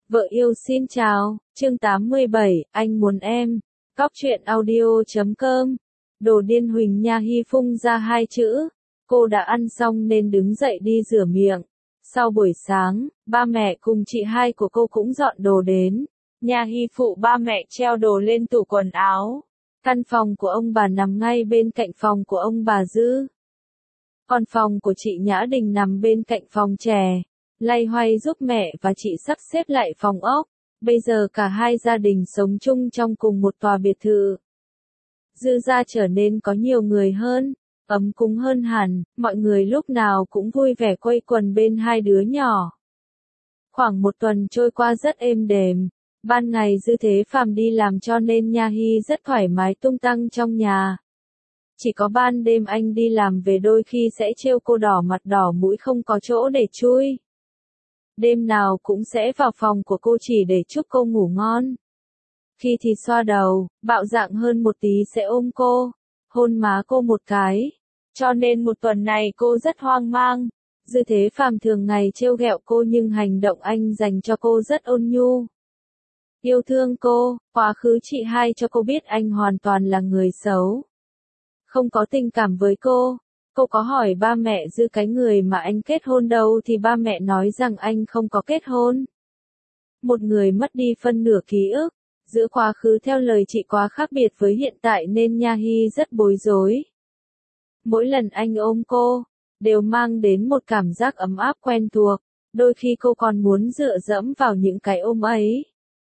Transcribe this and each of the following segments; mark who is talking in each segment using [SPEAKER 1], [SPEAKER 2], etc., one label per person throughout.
[SPEAKER 1] Vợ yêu xin chào, chương 87, anh muốn em. Cóc truyện audio.com. Đồ điên Huỳnh Nha Hy phun ra hai chữ. Cô đã ăn xong nên đứng dậy đi rửa miệng. Sau buổi sáng, ba mẹ cùng chị hai của cô cũng dọn đồ đến. Nha Hy phụ ba mẹ treo đồ lên tủ quần áo. Căn phòng của ông bà nằm ngay bên cạnh phòng của ông bà Dư. Còn phòng của chị Nhã Đình nằm bên cạnh phòng trẻ. Loay hoay giúp mẹ và chị sắp xếp lại phòng ốc. Bây giờ cả hai gia đình sống chung trong cùng một tòa biệt thự. Dư gia trở nên có nhiều người hơn, ấm cúng hơn hẳn, mọi người lúc nào cũng vui vẻ quây quần bên hai đứa nhỏ. Khoảng một tuần trôi qua rất êm đềm. Ban ngày Dư Thế Phàm đi làm cho nên Nha Hy rất thoải mái tung tăng trong nhà. Chỉ có ban đêm anh đi làm về đôi khi sẽ trêu cô đỏ mặt đỏ mũi không có chỗ để chui. Đêm nào cũng sẽ vào phòng của cô chỉ để chúc cô ngủ ngon. Khi thì xoa đầu, bạo dạn hơn một tí sẽ ôm cô, hôn má cô một cái. Cho nên một tuần này cô rất hoang mang. Dư Thế Phàm thường ngày trêu ghẹo cô nhưng hành động anh dành cho cô rất ôn nhu. Yêu thương cô, quá khứ chị hai cho cô biết anh hoàn toàn là người xấu. Không có tình cảm với cô. Cô có hỏi ba mẹ Dư cái người mà anh kết hôn đâu thì ba mẹ nói rằng anh không có kết hôn. Một người mất đi phân nửa ký ức, giữa quá khứ theo lời chị quá khác biệt với hiện tại nên Nha Hy rất bối rối. Mỗi lần anh ôm cô, đều mang đến một cảm giác ấm áp quen thuộc, đôi khi cô còn muốn dựa dẫm vào những cái ôm ấy.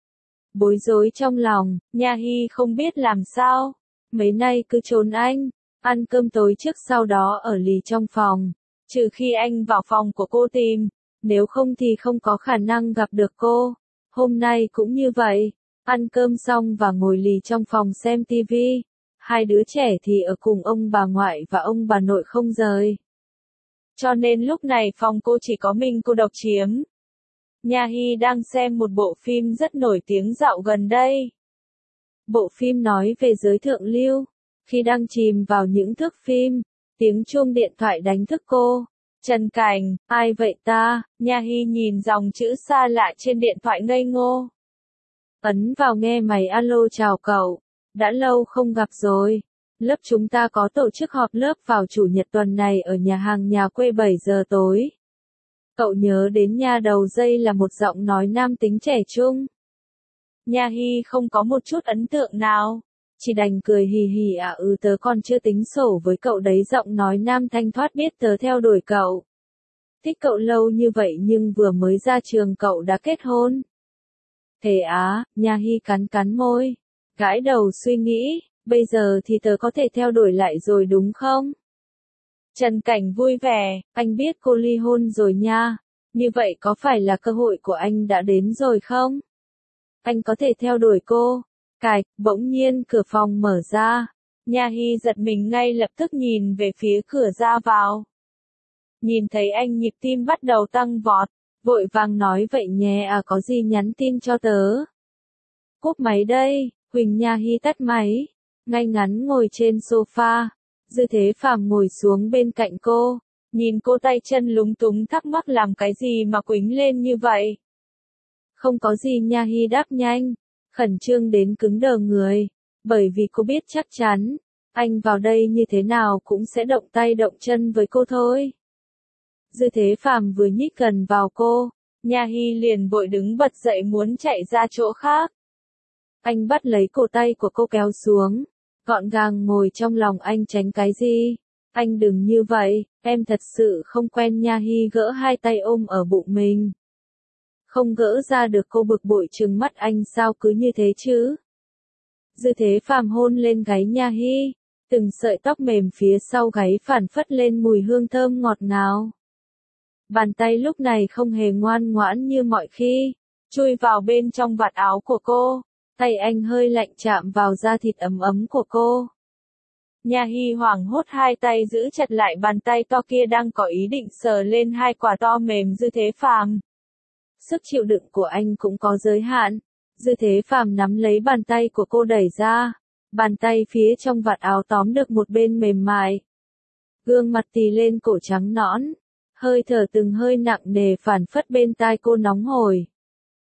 [SPEAKER 1] Bối rối trong lòng, Nha Hy không biết làm sao, mấy nay cứ trốn anh. Ăn cơm tối trước sau đó ở lì trong phòng, trừ khi anh vào phòng của cô tìm, nếu không thì không có khả năng gặp được cô. Hôm nay cũng như vậy, ăn cơm xong và ngồi lì trong phòng xem tivi. Hai đứa trẻ thì ở cùng ông bà ngoại và ông bà nội không rời. Cho nên lúc này phòng cô chỉ có mình cô độc chiếm. Nha Hy đang xem một bộ phim rất nổi tiếng dạo gần đây. Bộ phim nói về giới thượng lưu. Khi đang chìm vào những thước phim, tiếng chuông điện thoại đánh thức cô. Trần Cảnh, ai vậy ta? Nha Hy nhìn dòng chữ xa lạ trên điện thoại ngây ngô. Ấn vào nghe máy alo chào cậu. Đã lâu không gặp rồi. Lớp chúng ta có tổ chức họp lớp vào chủ nhật tuần này ở nhà hàng nhà quê 7 giờ tối. Cậu nhớ đến nha đầu dây là một giọng nói nam tính trẻ trung. Nha Hy không có một chút ấn tượng nào. Chỉ đành cười hì hì tớ còn chưa tính sổ với cậu đấy giọng nói nam thanh thoát biết tớ theo đuổi cậu. Thích cậu lâu như vậy nhưng vừa mới ra trường cậu đã kết hôn. Thế á, Nha Hy cắn cắn môi. Gãi đầu suy nghĩ, bây giờ thì tớ có thể theo đuổi lại rồi đúng không? Trần Cảnh vui vẻ, anh biết cô ly hôn rồi nha. Như vậy có phải là cơ hội của anh đã đến rồi không? Anh có thể theo đuổi cô. Cạch, bỗng nhiên cửa phòng mở ra. Nha Hy giật mình ngay lập tức nhìn về phía cửa ra vào. Nhìn thấy anh nhịp tim bắt đầu tăng vọt, vội vàng nói vậy nhé có gì nhắn tin cho tớ. Cúp máy đây, Huỳnh Nha Hy tắt máy, ngay ngắn ngồi trên sofa. Dư Thế Phàm ngồi xuống bên cạnh cô, nhìn cô tay chân lúng túng thắc mắc làm cái gì mà quýnh lên như vậy. Không có gì Nha Hy đáp nhanh. Khẩn trương đến cứng đờ người, bởi vì cô biết chắc chắn, anh vào đây như thế nào cũng sẽ động tay động chân với cô thôi. Dư Thế Phàm vừa nhích gần vào cô, Nha Hy liền vội đứng bật dậy muốn chạy ra chỗ khác. Anh bắt lấy cổ tay của cô kéo xuống, gọn gàng ngồi trong lòng anh tránh cái gì. Anh đừng như vậy, em thật sự không quen. Nha Hy gỡ hai tay ôm ở bụng mình. Không gỡ ra được cô bực bội trừng mắt anh sao cứ như thế chứ. Dư Thế Phàm hôn lên gáy Nha Hy, từng sợi tóc mềm phía sau gáy phảng phất lên mùi hương thơm ngọt ngào. Bàn tay lúc này không hề ngoan ngoãn như mọi khi, chui vào bên trong vạt áo của cô, tay anh hơi lạnh chạm vào da thịt ấm ấm của cô. Nha Hy hoảng hốt hai tay giữ chặt lại bàn tay to kia đang có ý định sờ lên hai quả to mềm Dư Thế Phàm. Sức chịu đựng của anh cũng có giới hạn. Dư Thế Phàm nắm lấy bàn tay của cô đẩy ra. Bàn tay phía trong vạt áo tóm được một bên mềm mại. Gương mặt tì lên cổ trắng nõn. Hơi thở từng hơi nặng nề phảng phất bên tai cô nóng hổi.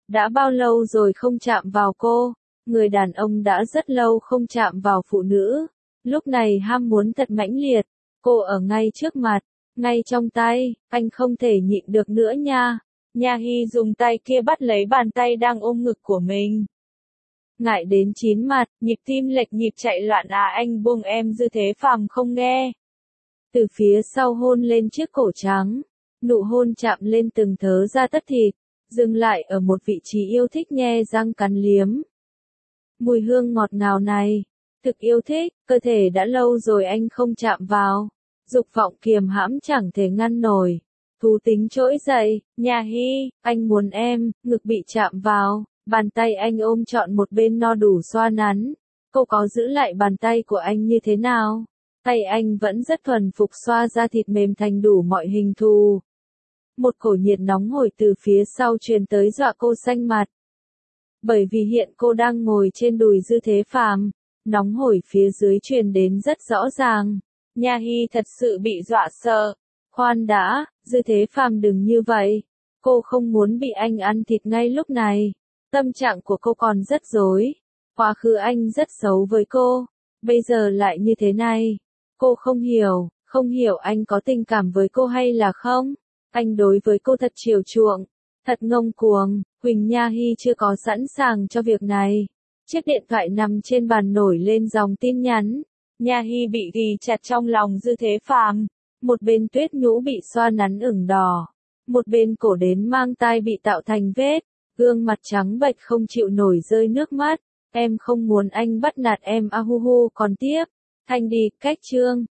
[SPEAKER 1] Đã bao lâu rồi không chạm vào cô? Người đàn ông đã rất lâu không chạm vào phụ nữ. Lúc này ham muốn thật mãnh liệt. Cô ở ngay trước mặt, ngay trong tay, anh không thể nhịn được nữa nha. Nha Hy dùng tay kia bắt lấy bàn tay đang ôm ngực của mình. Ngại đến chín mặt, nhịp tim lệch nhịp chạy loạn anh buông em Dư Thế Phàm không nghe. Từ phía sau hôn lên chiếc cổ trắng, nụ hôn chạm lên từng thớ da tất thịt, dừng lại ở một vị trí yêu thích nhe răng cắn liếm. Mùi hương ngọt ngào này, thực yêu thích, cơ thể đã lâu rồi anh không chạm vào. Dục vọng kiềm hãm chẳng thể ngăn nổi. Thú tính trỗi dậy, Nha Hy, anh muốn em, ngực bị chạm vào, bàn tay anh ôm trọn một bên no đủ xoa nắn. Cô có giữ lại bàn tay của anh như thế nào? Tay anh vẫn rất thuần phục xoa da thịt mềm thành đủ mọi hình thù. Một cổ nhiệt nóng hổi từ phía sau truyền tới dọa cô xanh mặt. Bởi vì hiện cô đang ngồi trên đùi Dư Thế Phàm, nóng hổi phía dưới truyền đến rất rõ ràng. Nha Hy thật sự bị dọa sợ. Khoan đã, Dư Thế Phàm đừng như vậy. Cô không muốn bị anh ăn thịt ngay lúc này. Tâm trạng của cô còn rất rối. Quá khứ anh rất xấu với cô. Bây giờ lại như thế này. Cô không hiểu anh có tình cảm với cô hay là không. Anh đối với cô thật chiều chuộng, thật ngông cuồng. Huỳnh Nha Hy chưa có sẵn sàng cho việc này. Chiếc điện thoại nằm trên bàn nổi lên dòng tin nhắn. Nha Hy bị ghì chặt trong lòng Dư Thế Phàm. Một bên tuyết nhũ bị xoa nắn ửng đỏ. Một bên cổ đến mang tai bị tạo thành vết. Gương mặt trắng bệch không chịu nổi rơi nước mắt. Em không muốn anh bắt nạt em hu hu còn tiếp. Thanh đi, cách chương.